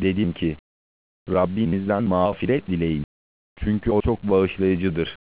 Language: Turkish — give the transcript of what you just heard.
Dedim ki, Rabbinizden mağfiret dileyin. Çünkü o çok bağışlayıcıdır.